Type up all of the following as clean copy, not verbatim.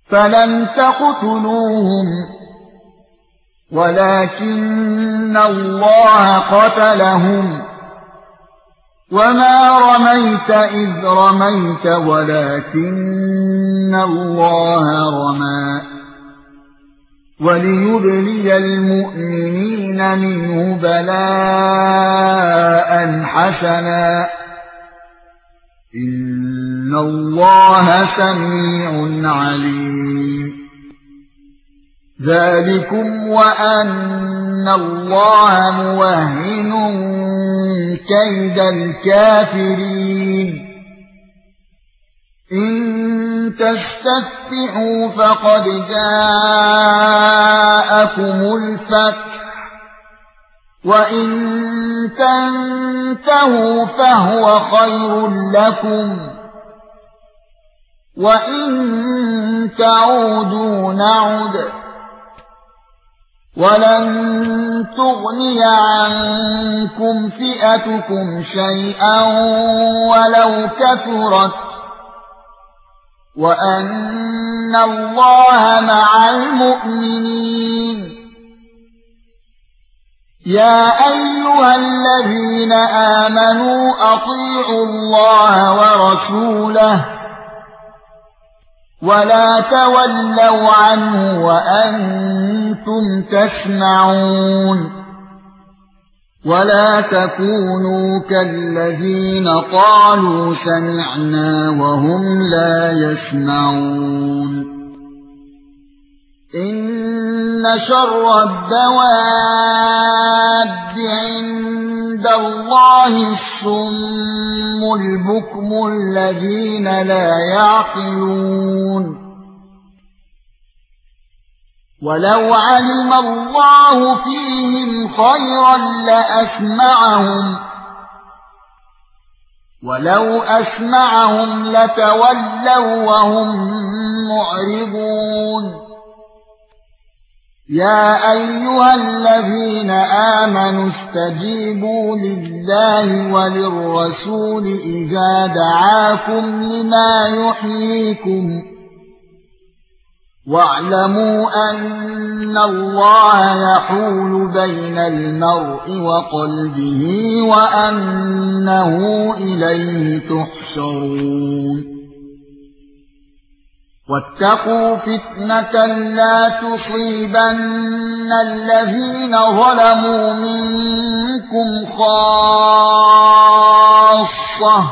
فلم تقتلوهم ولكن الله قتلهم وما رميت إذ رميت ولكن الله رمى وليبلي المؤمنين منه بلاء حسنا إن الله سميع عليم ذلكم وأن الله موهن كيد الكافرين إن تستفتحوا فقد جاءكم الفتح وإن تنتهوا فهو خير لكم وإن تعودوا نعد ولن تغني عنكم فئتكم شيئا ولو كثرت وأن الله مع المؤمنين يا أيها الذين آمنوا أطيعوا الله ورسوله ولا تولوا عنه وأنتم تسمعون ولا تكونوا كالذين قالوا سمعنا وهم لا يسمعون إن شر الدواب عند الله الصم البكم الذين لا يعقلون ولو علم الله فيهم خيرا لأسمعهم ولو أسمعهم لتولوا وهم معرضون يا أيها الذين آمنوا استجيبوا لله وللرسول إذا دعاكم لما يحييكم واعلموا أن الله يحول بين المرء وقلبه وأنه إليه تحشرون واتقوا فتنة لا تصيبن الذين ظلموا منكم خاصة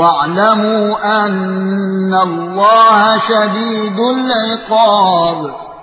واعلموا أن الله شديد العقاب